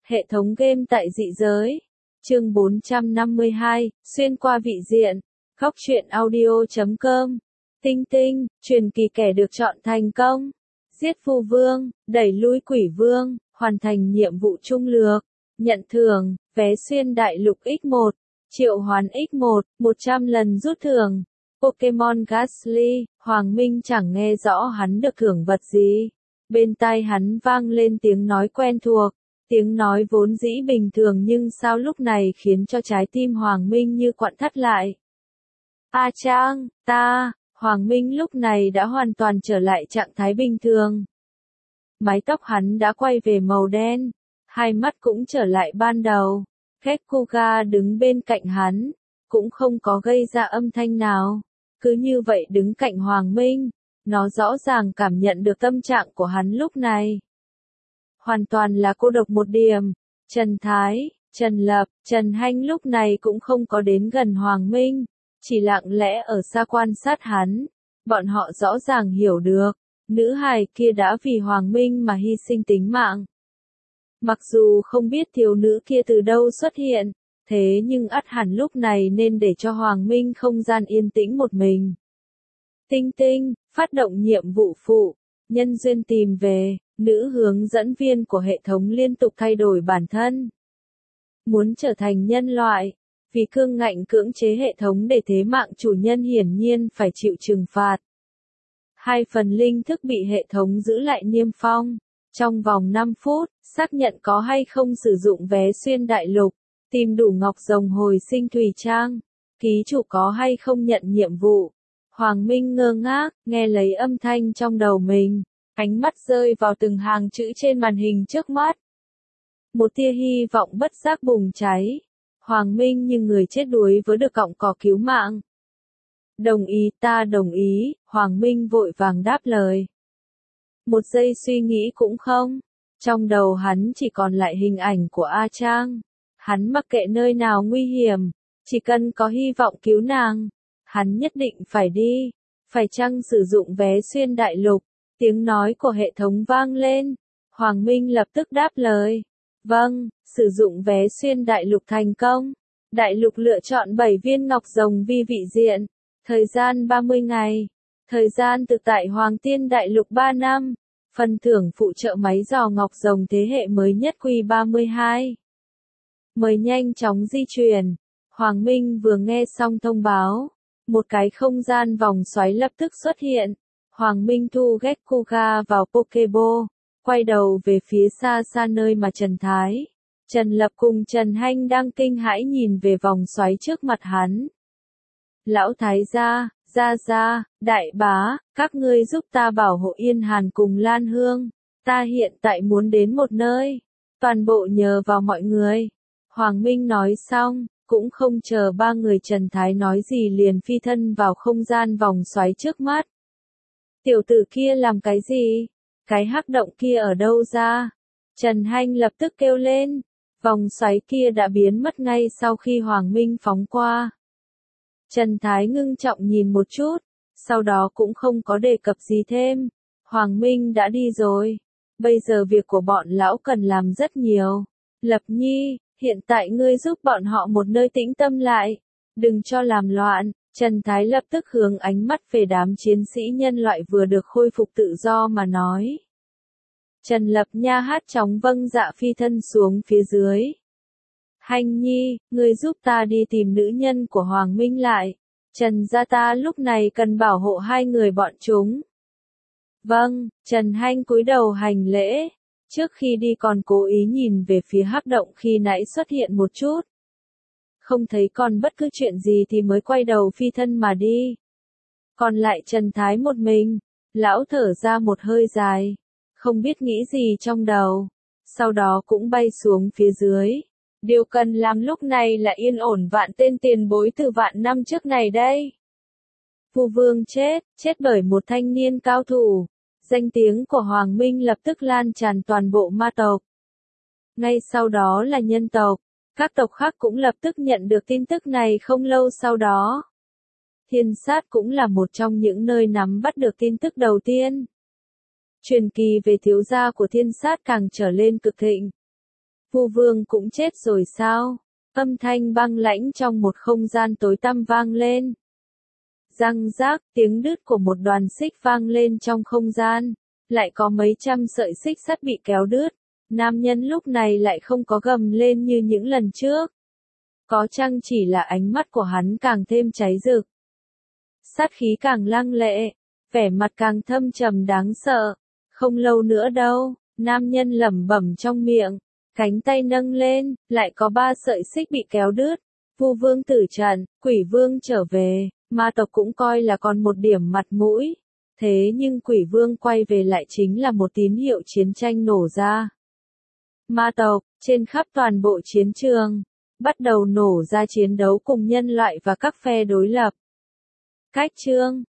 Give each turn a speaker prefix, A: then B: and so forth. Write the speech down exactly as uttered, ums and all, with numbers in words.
A: Hệ thống game tại dị giới. Chương bốn trăm năm mươi hai, xuyên qua vị diện. Góc truyện audio chấm com. Tinh tinh, truyền kỳ kẻ được chọn thành công. Giết phù vương, đẩy lui quỷ vương, hoàn thành nhiệm vụ trung lược. Nhận thưởng, vé xuyên đại lục x một, triệu hoán x một, một trăm lần rút thưởng. Pokemon Gastly, Hoàng Minh chẳng nghe rõ hắn được thưởng vật gì. Bên tai hắn vang lên tiếng nói quen thuộc. Tiếng nói vốn dĩ bình thường nhưng sao lúc này khiến cho trái tim Hoàng Minh như quặn thắt lại. A Trang, ta, Hoàng Minh lúc này đã hoàn toàn trở lại trạng thái bình thường. Mái tóc hắn đã quay về màu đen, hai mắt cũng trở lại ban đầu. Kekuga đứng bên cạnh hắn, cũng không có gây ra âm thanh nào. Cứ như vậy đứng cạnh Hoàng Minh, nó rõ ràng cảm nhận được tâm trạng của hắn lúc này. Hoàn toàn là cô độc một điểm. Trần Thái, Trần Lập, Trần Hanh lúc này cũng không có đến gần Hoàng Minh, chỉ lặng lẽ ở xa quan sát hắn. Bọn họ rõ ràng hiểu được, nữ hài kia đã vì Hoàng Minh mà hy sinh tính mạng. Mặc dù không biết thiếu nữ kia từ đâu xuất hiện, thế nhưng ắt hẳn lúc này nên để cho Hoàng Minh không gian yên tĩnh một mình. Tinh Tinh, phát động nhiệm vụ phụ, nhân duyên tìm về. Nữ hướng dẫn viên của hệ thống liên tục thay đổi bản thân. Muốn trở thành nhân loại, vì cương ngạnh cưỡng chế hệ thống để thế mạng chủ nhân hiển nhiên phải chịu trừng phạt. Hai phần linh thức bị hệ thống giữ lại niêm phong. Trong vòng năm phút, xác nhận có hay không sử dụng vé xuyên đại lục, tìm đủ ngọc rồng hồi sinh thủy trang, ký chủ có hay không nhận nhiệm vụ. Hoàng Minh ngơ ngác, nghe lấy âm thanh trong đầu mình. Ánh mắt rơi vào từng hàng chữ trên màn hình trước mắt. Một tia hy vọng bất giác bùng cháy. Hoàng Minh như người chết đuối với được cọng cỏ cứu mạng. Đồng ý, ta đồng ý, Hoàng Minh vội vàng đáp lời. Một giây suy nghĩ cũng không. Trong đầu hắn chỉ còn lại hình ảnh của A Trang. Hắn mặc kệ nơi nào nguy hiểm, chỉ cần có hy vọng cứu nàng. Hắn nhất định phải đi. Phải chăng sử dụng vé xuyên đại lục? Tiếng nói của hệ thống vang lên. Hoàng Minh lập tức đáp lời. Vâng, sử dụng vé xuyên đại lục thành công. Đại lục lựa chọn bảy viên ngọc rồng vi vị diện. Thời gian ba mươi ngày. Thời gian thực tại Hoàng Tiên đại lục ba năm. Phần thưởng phụ trợ máy dò ngọc rồng thế hệ mới nhất Q ba mươi hai. Mời nhanh chóng di chuyển. Hoàng Minh vừa nghe xong thông báo. Một cái không gian vòng xoáy lập tức xuất hiện. Hoàng Minh thu Kekuga vào Pokeball, quay đầu về phía xa xa nơi mà Trần Thái, Trần Lập cùng Trần Hanh đang kinh hãi nhìn về vòng xoáy trước mặt hắn. Lão Thái gia, gia gia, đại bá, các ngươi giúp ta bảo hộ Yên Hàn cùng Lan Hương, ta hiện tại muốn đến một nơi, toàn bộ nhờ vào mọi người. Hoàng Minh nói xong, cũng không chờ ba người Trần Thái nói gì liền phi thân vào không gian vòng xoáy trước mắt. Tiểu tử kia làm cái gì? Cái hắc động kia ở đâu ra? Trần Hanh lập tức kêu lên. Vòng xoáy kia đã biến mất ngay sau khi Hoàng Minh phóng qua. Trần Thái ngưng trọng nhìn một chút, sau đó cũng không có đề cập gì thêm. Hoàng Minh đã đi rồi. Bây giờ việc của bọn lão cần làm rất nhiều. Lập Nhi, hiện tại ngươi giúp bọn họ một nơi tĩnh tâm lại. Đừng cho làm loạn. Trần Thái lập tức hướng ánh mắt về đám chiến sĩ nhân loại vừa được khôi phục tự do mà nói. Trần Lập nha hát chóng vâng dạ phi thân xuống phía dưới. Hanh Nhi, ngươi giúp ta đi tìm nữ nhân của Hoàng Minh lại. Trần gia ta lúc này cần bảo hộ hai người bọn chúng. Vâng, Trần Hanh cúi đầu hành lễ. Trước khi đi còn cố ý nhìn về phía hắc động khi nãy xuất hiện một chút. Không thấy còn bất cứ chuyện gì thì mới quay đầu phi thân mà đi. Còn lại Trần Thái một mình, lão thở ra một hơi dài, không biết nghĩ gì trong đầu, sau đó cũng bay xuống phía dưới. Điều cần làm lúc này là yên ổn vạn tên tiền bối từ vạn năm trước này đây. Phù vương chết, chết bởi một thanh niên cao thủ. Danh tiếng của Hoàng Minh lập tức lan tràn toàn bộ ma tộc. Ngay sau đó là nhân tộc. Các tộc khác cũng lập tức nhận được tin tức này không lâu sau đó. Thiên sát cũng là một trong những nơi nắm bắt được tin tức đầu tiên. Truyền kỳ về thiếu gia của thiên sát càng trở lên cực thịnh. Vu Vương cũng chết rồi sao? Âm thanh băng lãnh trong một không gian tối tăm vang lên. Răng rác, tiếng đứt của một đoàn xích vang lên trong không gian. Lại có mấy trăm sợi xích sắt bị kéo đứt. Nam nhân lúc này lại không có gầm lên như những lần trước. Có chăng chỉ là ánh mắt của hắn càng thêm cháy rực. Sát khí càng lăng lệ, vẻ mặt càng thâm trầm đáng sợ. Không lâu nữa đâu, nam nhân lẩm bẩm trong miệng, cánh tay nâng lên, lại có ba sợi xích bị kéo đứt. Vu Vương tử trận, Quỷ Vương trở về, ma tộc cũng coi là còn một điểm mặt mũi. Thế nhưng Quỷ Vương quay về lại chính là một tín hiệu chiến tranh nổ ra. Ma tộc, trên khắp toàn bộ chiến trường, bắt đầu nổ ra chiến đấu cùng nhân loại và các phe đối lập. Cách chương